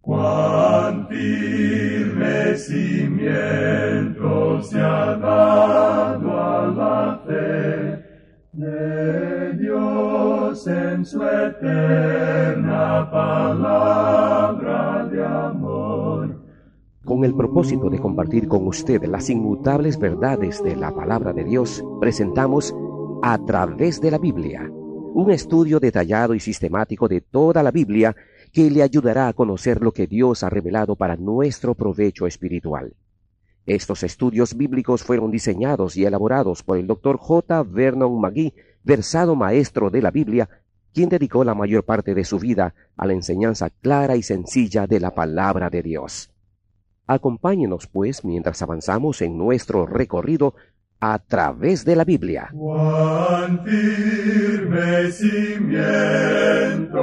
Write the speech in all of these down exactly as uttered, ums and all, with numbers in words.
Cuán firme cimiento se ha dado a la fe de Dios en su eterna palabra de amor. Con el propósito de compartir con usted las inmutables verdades de la palabra de Dios, presentamos A Través de la Biblia, un estudio detallado y sistemático de toda la Biblia que le ayudará a conocer lo que Dios ha revelado para nuestro provecho espiritual. Estos estudios bíblicos fueron diseñados y elaborados por el doctor J. Vernon McGee, versado maestro de la Biblia, quien dedicó la mayor parte de su vida a la enseñanza clara y sencilla de la palabra de Dios. Acompáñenos, pues, mientras avanzamos en nuestro recorrido a través de la Biblia. Cuán firme cimiento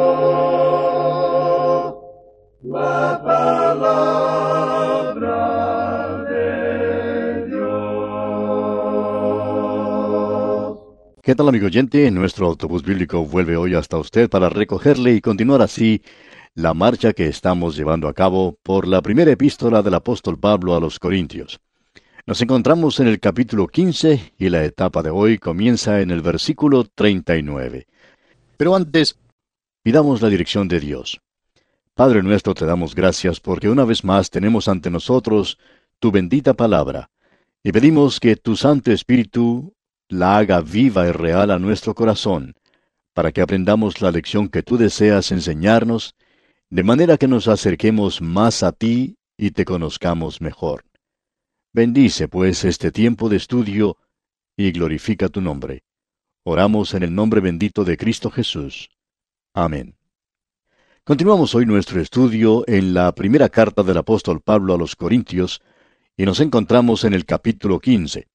la palabra de Dios. ¿Qué tal, amigo oyente? Nuestro autobús bíblico vuelve hoy hasta usted para recogerle y continuar así la marcha que estamos llevando a cabo por la primera epístola del apóstol Pablo a los Corintios. Nos encontramos en el capítulo quince y la etapa de hoy comienza en el versículo treinta y nueve. Pero antes, pidamos la dirección de Dios. Padre nuestro, te damos gracias porque una vez más tenemos ante nosotros tu bendita palabra, y pedimos que tu Santo Espíritu la haga viva y real a nuestro corazón, para que aprendamos la lección que tú deseas enseñarnos, de manera que nos acerquemos más a ti y te conozcamos mejor. Bendice, pues, este tiempo de estudio y glorifica tu nombre. Oramos en el nombre bendito de Cristo Jesús. Amén. Continuamos hoy nuestro estudio en la primera carta del apóstol Pablo a los Corintios, y nos encontramos en el capítulo quince.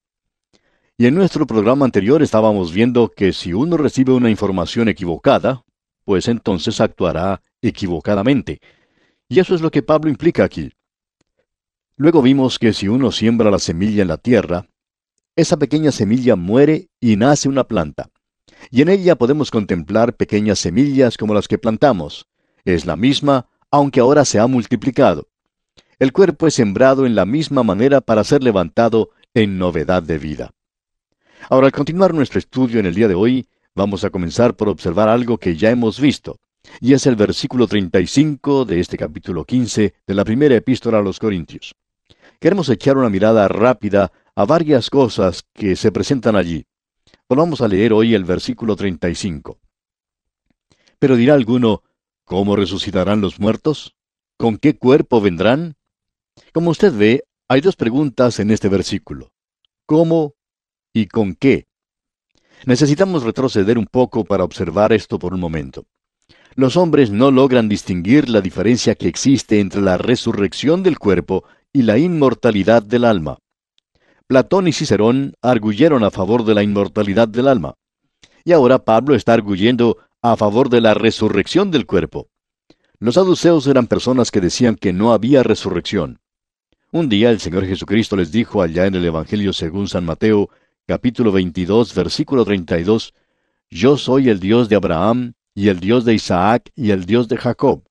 Y en nuestro programa anterior estábamos viendo que si uno recibe una información equivocada, pues entonces actuará equivocadamente. Y eso es lo que Pablo implica aquí. Luego vimos que si uno siembra la semilla en la tierra, esa pequeña semilla muere y nace una planta. Y en ella podemos contemplar pequeñas semillas como las que plantamos. Es la misma, aunque ahora se ha multiplicado. El cuerpo es sembrado en la misma manera para ser levantado en novedad de vida. Ahora, al continuar nuestro estudio en el día de hoy, vamos a comenzar por observar algo que ya hemos visto, y es el versículo treinta y cinco de este capítulo quince de la primera epístola a los Corintios. Queremos echar una mirada rápida a varias cosas que se presentan allí. Volvamos a leer hoy el versículo treinta y cinco. Pero dirá alguno, ¿cómo resucitarán los muertos? ¿Con qué cuerpo vendrán? Como usted ve, hay dos preguntas en este versículo. ¿Cómo y con qué? Necesitamos retroceder un poco para observar esto por un momento. Los hombres no logran distinguir la diferencia que existe entre la resurrección del cuerpo y la inmortalidad del alma. Platón y Cicerón arguyeron a favor de la inmortalidad del alma. Y ahora Pablo está arguyendo a favor de la resurrección del cuerpo. Los saduceos eran personas que decían que no había resurrección. Un día el Señor Jesucristo les dijo allá en el Evangelio según San Mateo, capítulo veintidós, versículo treinta y dos, «Yo soy el Dios de Abraham, y el Dios de Isaac, y el Dios de Jacob».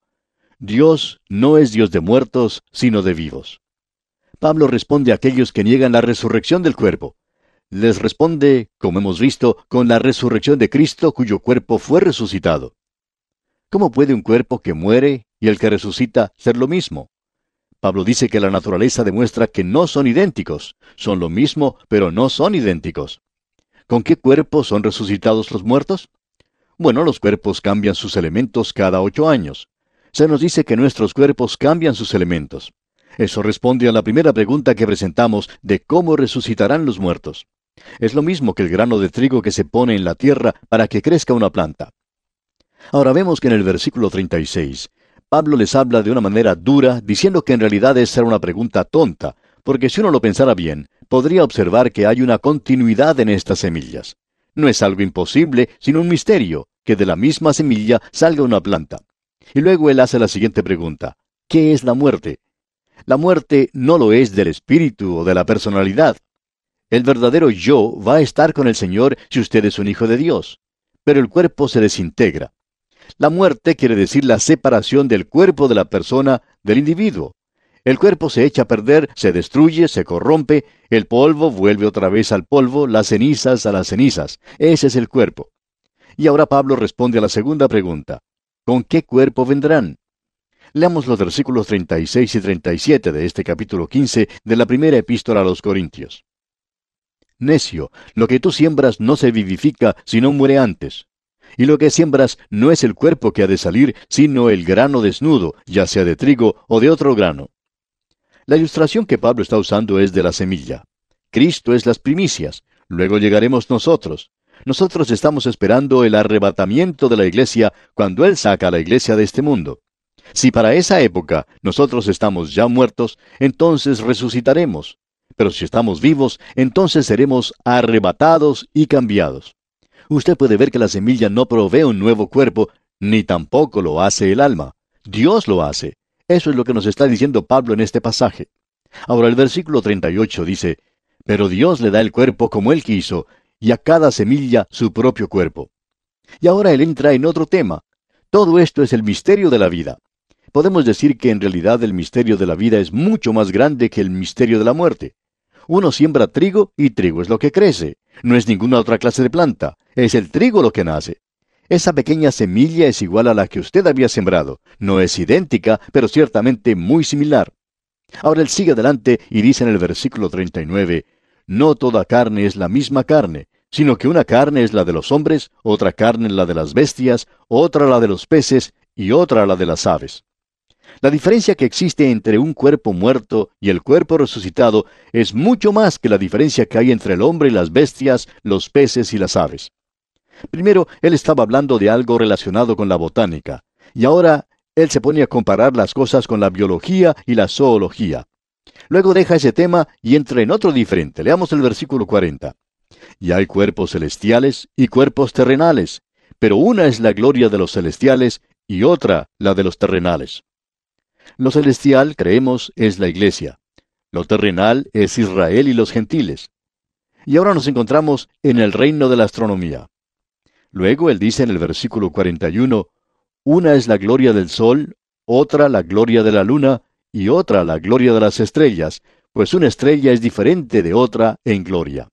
Dios no es Dios de muertos, sino de vivos. Pablo responde a aquellos que niegan la resurrección del cuerpo. Les responde, como hemos visto, con la resurrección de Cristo, cuyo cuerpo fue resucitado. ¿Cómo puede un cuerpo que muere y el que resucita ser lo mismo? Pablo dice que la naturaleza demuestra que no son idénticos. Son lo mismo, pero no son idénticos. ¿Con qué cuerpo son resucitados los muertos? Bueno, los cuerpos cambian sus elementos cada ocho años. Se nos dice que nuestros cuerpos cambian sus elementos. Eso responde a la primera pregunta que presentamos de cómo resucitarán los muertos. Es lo mismo que el grano de trigo que se pone en la tierra para que crezca una planta. Ahora vemos que en el versículo treinta y seis, Pablo les habla de una manera dura, diciendo que en realidad esa era una pregunta tonta, porque si uno lo pensara bien, podría observar que hay una continuidad en estas semillas. No es algo imposible, sino un misterio, que de la misma semilla salga una planta. Y luego él hace la siguiente pregunta, ¿qué es la muerte? La muerte no lo es del espíritu o de la personalidad. El verdadero yo va a estar con el Señor si usted es un hijo de Dios. Pero el cuerpo se desintegra. La muerte quiere decir la separación del cuerpo de la persona del individuo. El cuerpo se echa a perder, se destruye, se corrompe, el polvo vuelve otra vez al polvo, las cenizas a las cenizas. Ese es el cuerpo. Y ahora Pablo responde a la segunda pregunta. ¿Con qué cuerpo vendrán? Leamos los versículos treinta y seis y treinta y siete de este capítulo quince de la primera epístola a los Corintios. Necio, lo que tú siembras no se vivifica, sino muere antes. Y lo que siembras no es el cuerpo que ha de salir, sino el grano desnudo, ya sea de trigo o de otro grano. La ilustración que Pablo está usando es de la semilla. Cristo es las primicias, luego llegaremos nosotros. Nosotros estamos esperando el arrebatamiento de la iglesia cuando Él saca a la iglesia de este mundo. Si para esa época nosotros estamos ya muertos, entonces resucitaremos. Pero si estamos vivos, entonces seremos arrebatados y cambiados. Usted puede ver que la semilla no provee un nuevo cuerpo, ni tampoco lo hace el alma. Dios lo hace. Eso es lo que nos está diciendo Pablo en este pasaje. Ahora el versículo treinta y ocho dice, pero Dios le da el cuerpo como Él quiso, y a cada semilla su propio cuerpo. Y ahora Él entra en otro tema. Todo esto es el misterio de la vida. Podemos decir que en realidad el misterio de la vida es mucho más grande que el misterio de la muerte. Uno siembra trigo y trigo es lo que crece. No es ninguna otra clase de planta. Es el trigo lo que nace. Esa pequeña semilla es igual a la que usted había sembrado. No es idéntica, pero ciertamente muy similar. Ahora él sigue adelante y dice en el versículo treinta y nueve, no toda carne es la misma carne, sino que una carne es la de los hombres, otra carne la de las bestias, otra la de los peces y otra la de las aves. La diferencia que existe entre un cuerpo muerto y el cuerpo resucitado es mucho más que la diferencia que hay entre el hombre y las bestias, los peces y las aves. Primero, él estaba hablando de algo relacionado con la botánica, y ahora él se pone a comparar las cosas con la biología y la zoología. Luego deja ese tema y entra en otro diferente. Leamos el versículo cuarenta. Y hay cuerpos celestiales y cuerpos terrenales, pero una es la gloria de los celestiales y otra la de los terrenales. Lo celestial, creemos, es la iglesia. Lo terrenal es Israel y los gentiles. Y ahora nos encontramos en el reino de la astronomía. Luego él dice en el versículo cuarenta y uno, una es la gloria del sol, otra la gloria de la luna, y otra la gloria de las estrellas, pues una estrella es diferente de otra en gloria.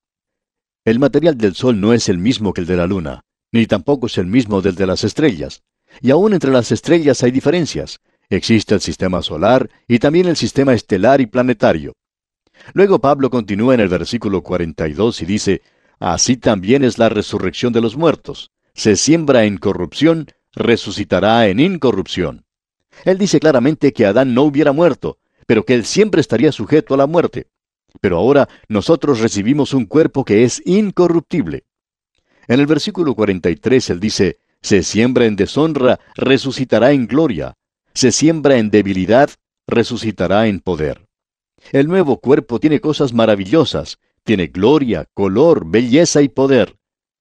El material del sol no es el mismo que el de la luna, ni tampoco es el mismo del de las estrellas. Y aún entre las estrellas hay diferencias. Existe el sistema solar y también el sistema estelar y planetario. Luego Pablo continúa en el versículo cuarenta y dos y dice, así también es la resurrección de los muertos. Se siembra en corrupción, resucitará en incorrupción. Él dice claramente que Adán no hubiera muerto, pero que él siempre estaría sujeto a la muerte. Pero ahora nosotros recibimos un cuerpo que es incorruptible. En el versículo cuarenta y tres él dice, se siembra en deshonra, resucitará en gloria. Se siembra en debilidad, resucitará en poder. El nuevo cuerpo tiene cosas maravillosas, tiene gloria, color, belleza y poder.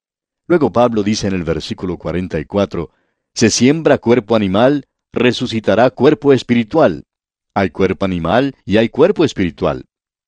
Luego Pablo dice en el versículo cuarenta y cuatro, se siembra cuerpo animal, resucitará cuerpo espiritual. Hay cuerpo animal y hay cuerpo espiritual.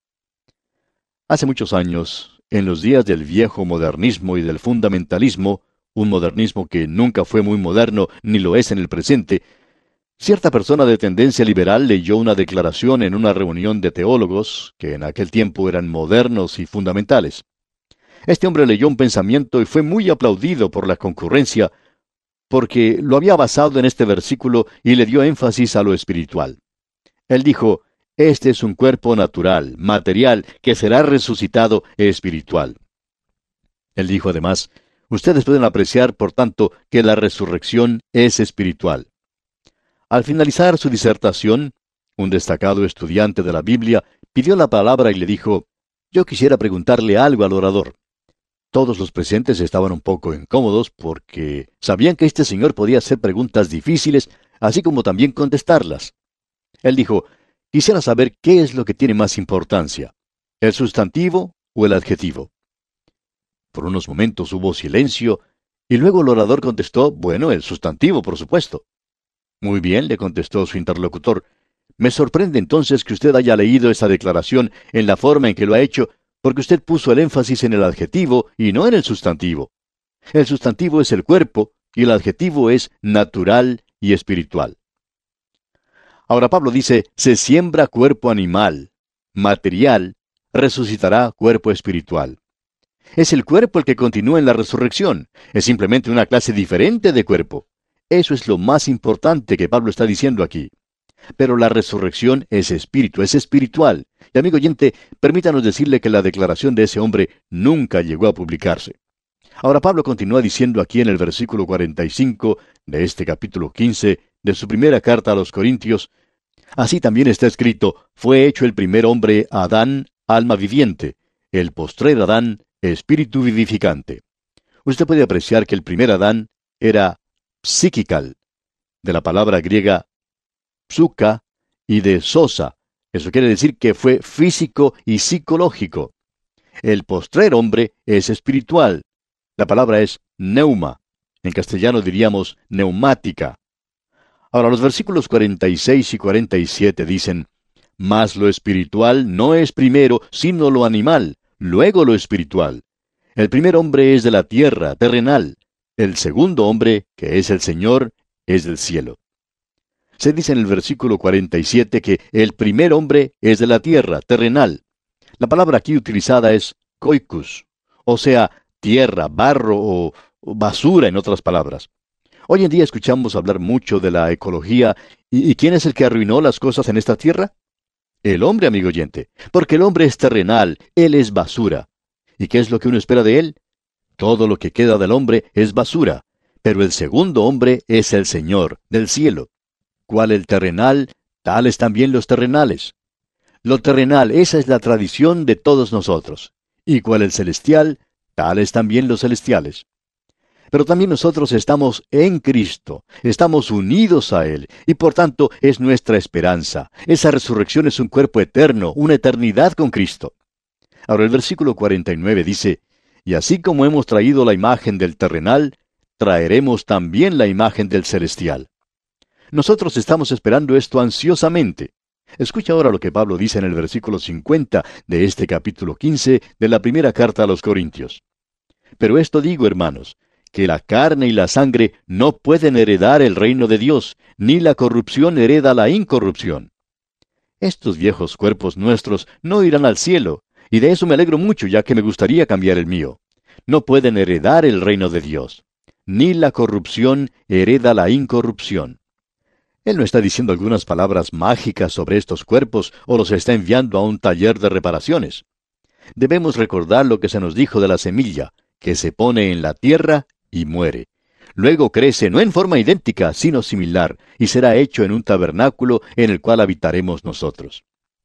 Hace muchos años, en los días del viejo modernismo y del fundamentalismo, un modernismo que nunca fue muy moderno ni lo es en el presente, cierta persona de tendencia liberal leyó una declaración en una reunión de teólogos, que en aquel tiempo eran modernos y fundamentales. Este hombre leyó un pensamiento y fue muy aplaudido por la concurrencia, porque lo había basado en este versículo y le dio énfasis a lo espiritual. Él dijo, este es un cuerpo natural, material, que será resucitado espiritual. Él dijo además, ustedes pueden apreciar, por tanto, que la resurrección es espiritual. Al finalizar su disertación, un destacado estudiante de la Biblia pidió la palabra y le dijo, yo quisiera preguntarle algo al orador. Todos los presentes estaban un poco incómodos porque sabían que este señor podía hacer preguntas difíciles, así como también contestarlas. Él dijo, quisiera saber qué es lo que tiene más importancia, el sustantivo o el adjetivo. Por unos momentos hubo silencio, y luego el orador contestó, bueno, el sustantivo, por supuesto. Muy bien, le contestó su interlocutor. Me sorprende entonces que usted haya leído esa declaración en la forma en que lo ha hecho, porque usted puso el énfasis en el adjetivo y no en el sustantivo. El sustantivo es el cuerpo, y el adjetivo es natural y espiritual. Ahora Pablo dice, se siembra cuerpo animal, material, resucitará cuerpo espiritual. Es el cuerpo el que continúa en la resurrección, es simplemente una clase diferente de cuerpo. Eso es lo más importante que Pablo está diciendo aquí. Pero la resurrección es espíritu, es espiritual. Y amigo oyente, permítanos decirle que la declaración de ese hombre nunca llegó a publicarse. Ahora Pablo continúa diciendo aquí en el versículo cuarenta y cinco de este capítulo quince de su primera carta a los Corintios, así también está escrito, fue hecho el primer hombre Adán, alma viviente, el postrer Adán, espíritu vivificante. Usted puede apreciar que el primer Adán era psiquical, de la palabra griega psuka y de sosa. Eso quiere decir que fue físico y psicológico. El postrer hombre es espiritual. La palabra es neuma. En castellano diríamos neumática. Ahora, los versículos cuarenta y seis y cuarenta y siete dicen, mas lo espiritual no es primero, sino lo animal, luego lo espiritual. El primer hombre es de la tierra, terrenal. El segundo hombre, que es el Señor, es del cielo. Se dice en el versículo cuarenta y siete que el primer hombre es de la tierra, terrenal. La palabra aquí utilizada es koikus, o sea, tierra, barro o basura en otras palabras. Hoy en día escuchamos hablar mucho de la ecología, ¿y, y quién es el que arruinó las cosas en esta tierra? El hombre, amigo oyente, porque el hombre es terrenal, él es basura. ¿Y qué es lo que uno espera de él? Todo lo que queda del hombre es basura, pero el segundo hombre es el Señor, del cielo. ¿Cuál el terrenal? Tales también los terrenales. Lo terrenal, esa es la tradición de todos nosotros. ¿Y cuál el celestial? Tales también los celestiales. Pero también nosotros estamos en Cristo, estamos unidos a Él, y por tanto es nuestra esperanza. Esa resurrección es un cuerpo eterno, una eternidad con Cristo. Ahora el versículo cuarenta y nueve dice, y así como hemos traído la imagen del terrenal, traeremos también la imagen del celestial. Nosotros estamos esperando esto ansiosamente. Escucha ahora lo que Pablo dice en el versículo cincuenta de este capítulo quince de la primera carta a los Corintios. Pero esto digo, hermanos, que la carne y la sangre no pueden heredar el reino de Dios, ni la corrupción hereda la incorrupción. Estos viejos cuerpos nuestros no irán al cielo, y de eso me alegro mucho, ya que me gustaría cambiar el mío. No pueden heredar el reino de Dios, ni la corrupción hereda la incorrupción. Él no está diciendo algunas palabras mágicas sobre estos cuerpos o los está enviando a un taller de reparaciones. Debemos recordar lo que se nos dijo de la semilla, que se pone en la tierra y muere. Luego crece no en forma idéntica, sino similar, y será hecho en un tabernáculo en el cual habitaremos nosotros.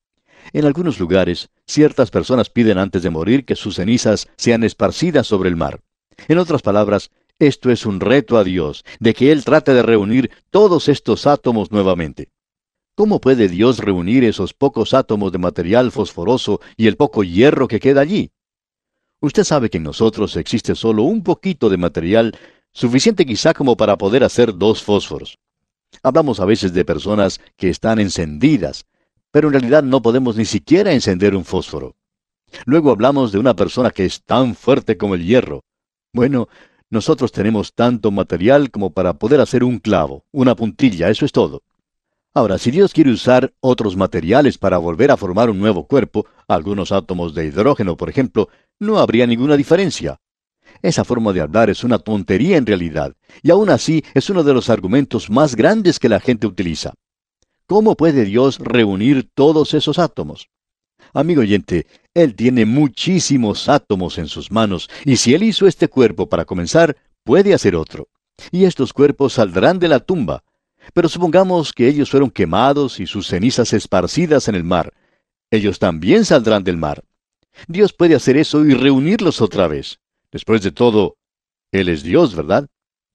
En algunos lugares, ciertas personas piden antes de morir que sus cenizas sean esparcidas sobre el mar. En otras palabras, esto es un reto a Dios, de que Él trate de reunir todos estos átomos nuevamente. ¿Cómo puede Dios reunir esos pocos átomos de material fosforoso y el poco hierro que queda allí? Usted sabe que en nosotros existe solo un poquito de material, suficiente quizá como para poder hacer dos fósforos. Hablamos a veces de personas que están encendidas, pero en realidad no podemos ni siquiera encender un fósforo. Luego hablamos de una persona que es tan fuerte como el hierro. Bueno, nosotros tenemos tanto material como para poder hacer un clavo, una puntilla, eso es todo. Ahora, si Dios quiere usar otros materiales para volver a formar un nuevo cuerpo, algunos átomos de hidrógeno, por ejemplo, no habría ninguna diferencia. Esa forma de hablar es una tontería en realidad, y aún así es uno de los argumentos más grandes que la gente utiliza. ¿Cómo puede Dios reunir todos esos átomos? Amigo oyente, Él tiene muchísimos átomos en sus manos, y si Él hizo este cuerpo para comenzar, puede hacer otro. Y estos cuerpos saldrán de la tumba. Pero supongamos que ellos fueron quemados y sus cenizas esparcidas en el mar. Ellos también saldrán del mar. Dios puede hacer eso y reunirlos otra vez. Después de todo, Él es Dios, ¿verdad?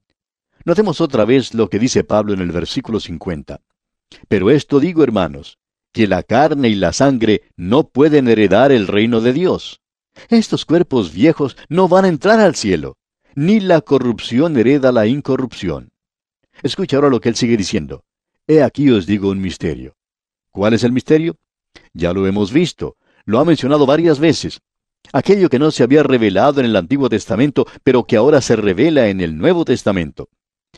Notemos otra vez lo que dice Pablo en el versículo cincuenta. Pero esto digo, hermanos, que la carne y la sangre no pueden heredar el reino de Dios. Estos cuerpos viejos no van a entrar al cielo, ni la corrupción hereda la incorrupción. Escucha ahora lo que él sigue diciendo. He aquí os digo un misterio. ¿Cuál es el misterio? Ya lo hemos visto, lo ha mencionado varias veces. Aquello que no se había revelado en el Antiguo Testamento, pero que ahora se revela en el Nuevo Testamento.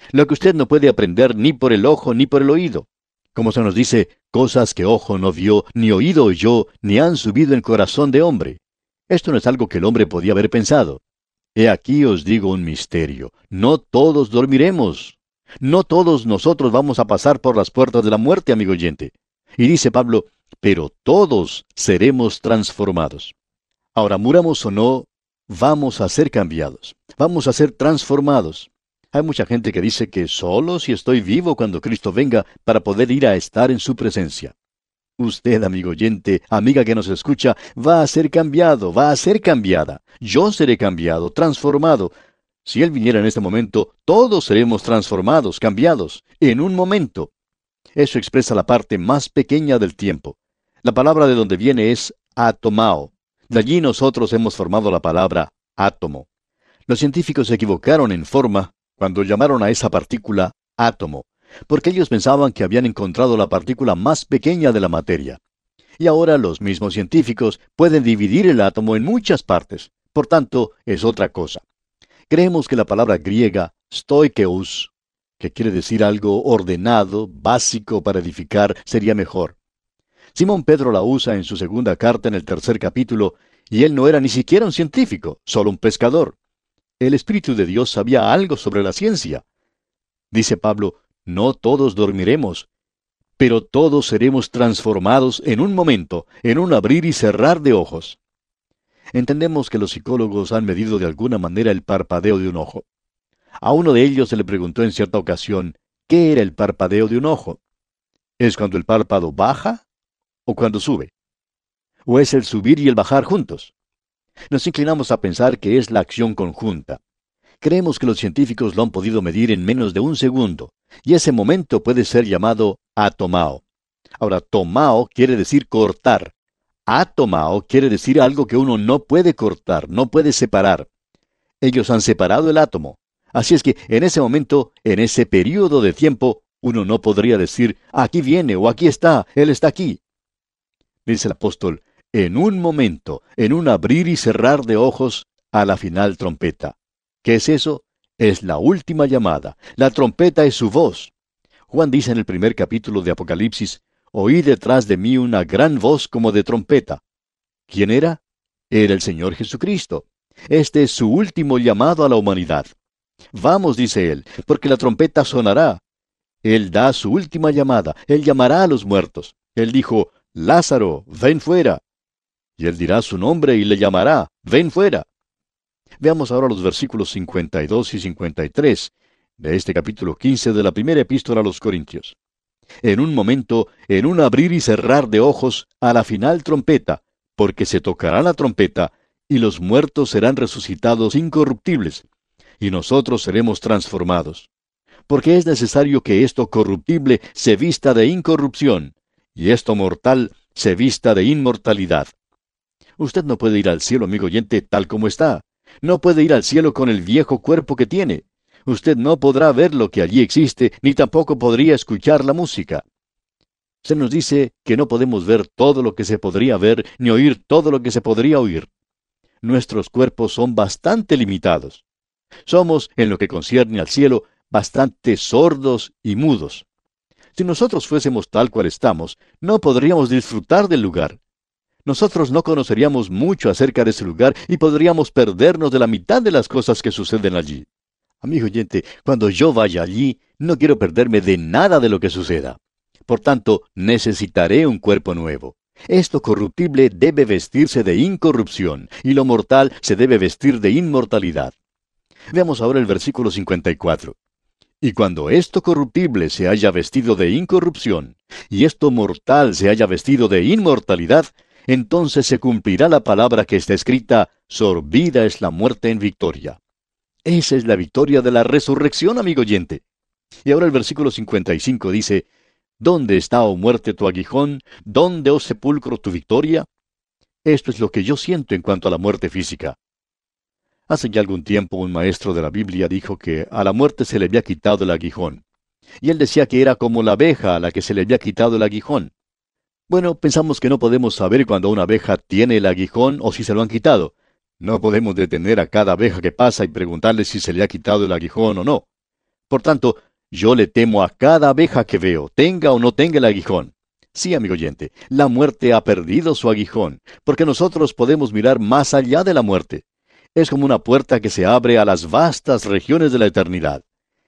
Lo que usted no puede aprender ni por el ojo ni por el oído. Como se nos dice, cosas que ojo no vio, ni oído oyó, ni han subido en corazón de hombre. Esto no es algo que el hombre podía haber pensado. He aquí os digo un misterio. No todos dormiremos. No todos nosotros vamos a pasar por las puertas de la muerte, amigo oyente. Y dice Pablo, pero todos seremos transformados. Ahora, muramos o no, vamos a ser cambiados. Vamos a ser transformados. Hay mucha gente que dice que solo si estoy vivo cuando Cristo venga para poder ir a estar en su presencia. Usted, amigo oyente, amiga que nos escucha, va a ser cambiado, va a ser cambiada. Yo seré cambiado, transformado. Si Él viniera en este momento, todos seremos transformados, cambiados, en un momento. Eso expresa la parte más pequeña del tiempo. La palabra de donde viene es atomao. De allí nosotros hemos formado la palabra átomo. Los científicos se equivocaron en forma cuando llamaron a esa partícula átomo, porque ellos pensaban que habían encontrado la partícula más pequeña de la materia. Y ahora los mismos científicos pueden dividir el átomo en muchas partes. Por tanto, es otra cosa. Creemos que la palabra griega stoikeus, que quiere decir algo ordenado, básico para edificar, sería mejor. Simón Pedro la usa en su segunda carta en el tercer capítulo, y él no era ni siquiera un científico, solo un pescador. El Espíritu de Dios sabía algo sobre la ciencia. Dice Pablo, no todos dormiremos, pero todos seremos transformados en un momento, en un abrir y cerrar de ojos. Entendemos que los psicólogos han medido de alguna manera el parpadeo de un ojo. A uno de ellos se le preguntó en cierta ocasión, ¿qué era el parpadeo de un ojo? ¿Es cuando el párpado baja o cuando sube? ¿O es el subir y el bajar juntos? Nos inclinamos a pensar que es la acción conjunta. Creemos que los científicos lo han podido medir en menos de un segundo, y ese momento puede ser llamado atomao. Ahora, tomao quiere decir cortar. Atomao quiere decir algo que uno no puede cortar, no puede separar. Ellos han separado el átomo. Así es que en ese momento, en ese período de tiempo, uno no podría decir, aquí viene o aquí está, él está aquí. Dice el apóstol, en un momento, en un abrir y cerrar de ojos, a la final trompeta. ¿Qué es eso? Es la última llamada. La trompeta es su voz. Juan dice en el primer capítulo de Apocalipsis, oí detrás de mí una gran voz como de trompeta. ¿Quién era? Era el Señor Jesucristo. Este es su último llamado a la humanidad. Vamos, dice él, porque la trompeta sonará. Él da su última llamada. Él llamará a los muertos. Él dijo, Lázaro, ven fuera. Y él dirá su nombre y le llamará, ven fuera. Veamos ahora los versículos cincuenta y dos y cincuenta y tres de este capítulo quince de la primera epístola a los Corintios. En un momento, en un abrir y cerrar de ojos, a la final trompeta, porque se tocará la trompeta, y los muertos serán resucitados incorruptibles, y nosotros seremos transformados. Porque es necesario que esto corruptible se vista de incorrupción, y esto mortal se vista de inmortalidad. Usted no puede ir al cielo, amigo oyente, tal como está. No puede ir al cielo con el viejo cuerpo que tiene. Usted no podrá ver lo que allí existe, ni tampoco podría escuchar la música. Se nos dice que no podemos ver todo lo que se podría ver, ni oír todo lo que se podría oír. Nuestros cuerpos son bastante limitados. Somos, en lo que concierne al cielo, bastante sordos y mudos. Si nosotros fuésemos tal cual estamos, no podríamos disfrutar del lugar. Nosotros no conoceríamos mucho acerca de ese lugar y podríamos perdernos de la mitad de las cosas que suceden allí. Amigo oyente, cuando yo vaya allí, no quiero perderme de nada de lo que suceda. Por tanto, necesitaré un cuerpo nuevo. Esto corruptible debe vestirse de incorrupción, y lo mortal se debe vestir de inmortalidad. Veamos ahora el versículo cincuenta y cuatro. Y cuando esto corruptible se haya vestido de incorrupción, y esto mortal se haya vestido de inmortalidad, entonces se cumplirá la palabra que está escrita, sorbida es la muerte en victoria. Esa es la victoria de la resurrección, amigo oyente. Y ahora el versículo cincuenta y cinco dice, ¿dónde está, oh muerte, tu aguijón? ¿Dónde, oh sepulcro, tu victoria? Esto es lo que yo siento en cuanto a la muerte física. Hace ya algún tiempo un maestro de la Biblia dijo que a la muerte se le había quitado el aguijón. Y él decía que era como la abeja a la que se le había quitado el aguijón. Bueno, pensamos que no podemos saber cuando una abeja tiene el aguijón o si se lo han quitado. No podemos detener a cada abeja que pasa y preguntarle si se le ha quitado el aguijón o no. Por tanto, yo le temo a cada abeja que veo, tenga o no tenga el aguijón. Sí, amigo oyente, la muerte ha perdido su aguijón, porque nosotros podemos mirar más allá de la muerte. Es como una puerta que se abre a las vastas regiones de la eternidad.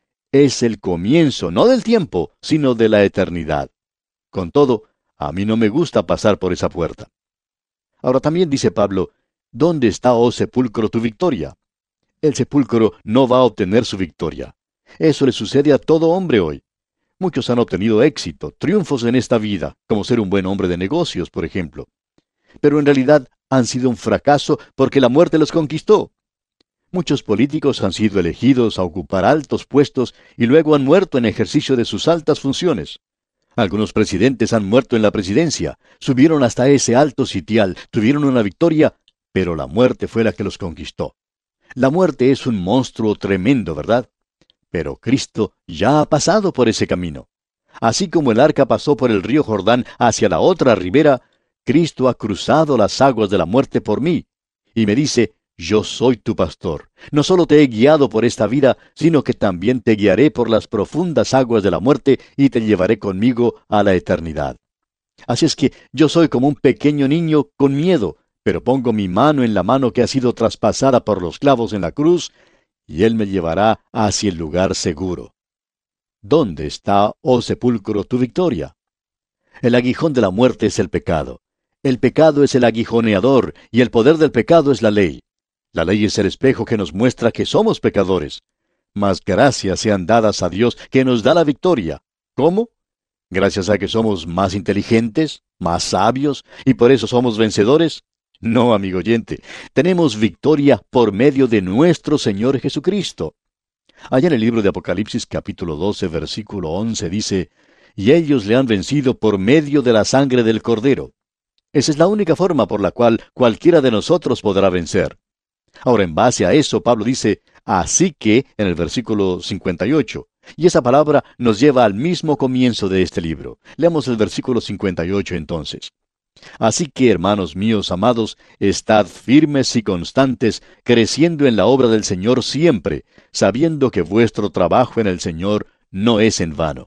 Es el comienzo, no del tiempo, sino de la eternidad. Con todo, a mí no me gusta pasar por esa puerta. Ahora también dice Pablo, ¿dónde está, oh sepulcro, tu victoria? El sepulcro no va a obtener su victoria. Eso le sucede a todo hombre hoy. Muchos han obtenido éxito, triunfos en esta vida, como ser un buen hombre de negocios, por ejemplo. Pero en realidad han sido un fracaso porque la muerte los conquistó. Muchos políticos han sido elegidos a ocupar altos puestos y luego han muerto en ejercicio de sus altas funciones. Algunos presidentes han muerto en la presidencia, subieron hasta ese alto sitial, tuvieron una victoria, pero la muerte fue la que los conquistó. La muerte es un monstruo tremendo, ¿verdad? Pero Cristo ya ha pasado por ese camino. Así como el arca pasó por el río Jordán hacia la otra ribera, Cristo ha cruzado las aguas de la muerte por mí. Y me dice, yo soy tu pastor. No solo te he guiado por esta vida, sino que también te guiaré por las profundas aguas de la muerte y te llevaré conmigo a la eternidad. Así es que yo soy como un pequeño niño con miedo, pero pongo mi mano en la mano que ha sido traspasada por los clavos en la cruz, y Él me llevará hacia el lugar seguro. ¿Dónde está, oh sepulcro, tu victoria? El aguijón de la muerte es el pecado. El pecado es el aguijoneador, y el poder del pecado es la ley. La ley es el espejo que nos muestra que somos pecadores. Mas gracias sean dadas a Dios que nos da la victoria. ¿Cómo? ¿Gracias a que somos más inteligentes, más sabios, y por eso somos vencedores? No, amigo oyente, tenemos victoria por medio de nuestro Señor Jesucristo. Allá en el libro de Apocalipsis capítulo doce, versículo once dice, y ellos le han vencido por medio de la sangre del Cordero. Esa es la única forma por la cual cualquiera de nosotros podrá vencer. Ahora, en base a eso, Pablo dice, así que, en el versículo cincuenta y ocho, y esa palabra nos lleva al mismo comienzo de este libro. Leamos el versículo cincuenta y ocho entonces. Así que, hermanos míos amados, estad firmes y constantes, creciendo en la obra del Señor siempre, sabiendo que vuestro trabajo en el Señor no es en vano.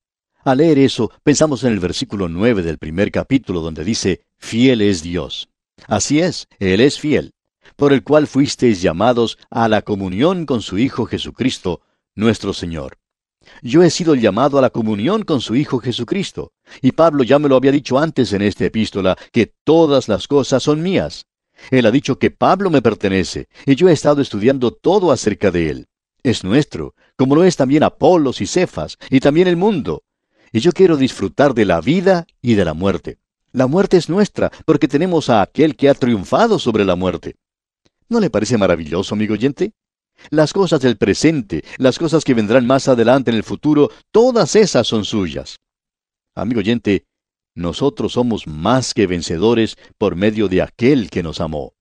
Al leer eso, pensamos en el versículo nueve del primer capítulo, donde dice, fiel es Dios. Así es, Él es fiel, por el cual fuisteis llamados a la comunión con su Hijo Jesucristo, nuestro Señor. Yo he sido llamado a la comunión con su Hijo Jesucristo, y Pablo ya me lo había dicho antes en esta epístola, que todas las cosas son mías. Él ha dicho que Pablo me pertenece, y yo he estado estudiando todo acerca de él. Es nuestro, como lo es también Apolos y Cefas, y también el mundo. Y yo quiero disfrutar de la vida y de la muerte. La muerte es nuestra, porque tenemos a aquel que ha triunfado sobre la muerte. ¿No le parece maravilloso, amigo oyente? Las cosas del presente, las cosas que vendrán más adelante en el futuro, todas esas son suyas. Amigo oyente, nosotros somos más que vencedores por medio de aquel que nos amó.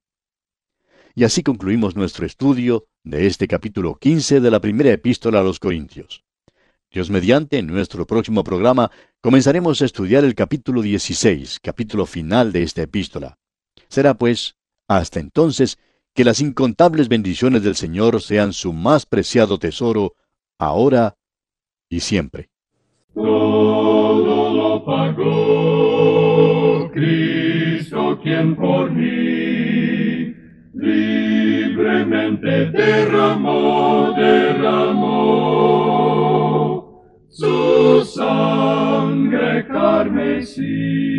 Y así concluimos nuestro estudio de este capítulo quince de la primera epístola a los Corintios. Dios mediante, en nuestro próximo programa comenzaremos a estudiar el capítulo dieciséis, capítulo final de esta epístola. Será pues, hasta entonces, que las incontables bendiciones del Señor sean su más preciado tesoro, ahora y siempre. Todo lo pagó Cristo quien por mí libremente derramó, derramó su sangre carmesí.